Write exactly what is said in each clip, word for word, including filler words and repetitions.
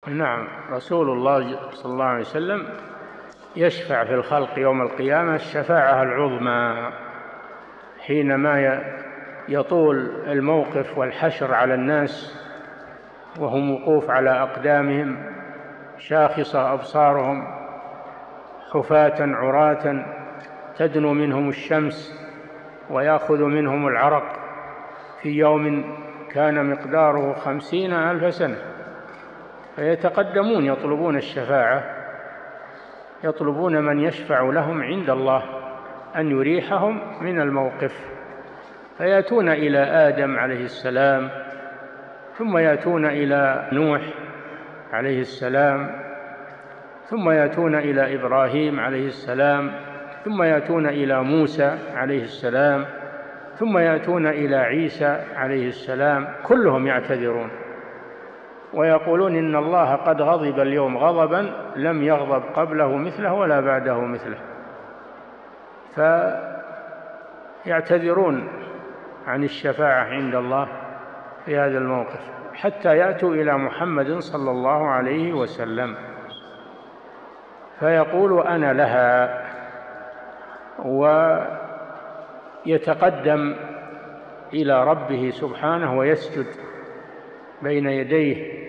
نعم، رسول الله صلى الله عليه وسلم يشفع في الخلق يوم القيامة الشفاعة العظمى، حينما يطول الموقف والحشر على الناس وهم وقوف على أقدامهم، شاخصة أبصارهم، حفاة عراة، تدنو منهم الشمس ويأخذ منهم العرق في يوم كان مقداره خمسين ألف سنة، فيتقدمون يطلبون الشفاعة، يطلبون من يشفع لهم عند الله أن يريحهم من الموقف، فيأتون إلى آدم عليه السلام، ثم يأتون إلى نوح عليه السلام، ثم يأتون إلى إبراهيم عليه السلام، ثم يأتون إلى موسى عليه السلام، ثم يأتون إلى عيسى عليه السلام، كلهم يعتذرون ويقولون إن الله قد غضب اليوم غضبا لم يغضب قبله مثله ولا بعده مثله، فيعتذرون عن الشفاعة عند الله في هذا الموقف حتى يأتوا إلى محمد صلى الله عليه وسلم فيقول أنا لها، ويتقدم إلى ربه سبحانه ويسجد بين يديه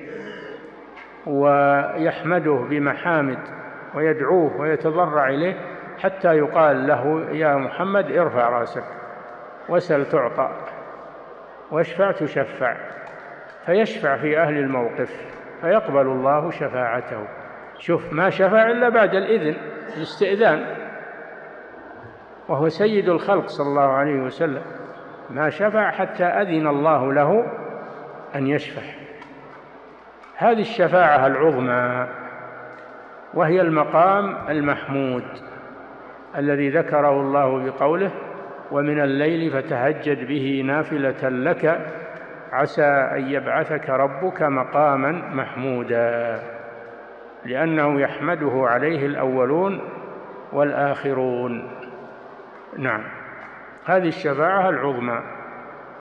ويحمده بمحامد ويدعوه ويتضرع إليه حتى يقال له يا محمد ارفع رأسك وسل تعطى واشفع تشفع، فيشفع في أهل الموقف فيقبل الله شفاعته. شوف، ما شفع إلا بعد الإذن، الاستئذان، وهو سيد الخلق صلى الله عليه وسلم، ما شفع حتى أذن الله له أن يشفع. هذه الشفاعة العظمى وهي المقام المحمود الذي ذكره الله بقوله ومن الليل فتهجد به نافلة لك عسى أن يبعثك ربك مقاما محمودا، لأنه يحمده عليه الأولون والآخرون. نعم، هذه الشفاعة العظمى.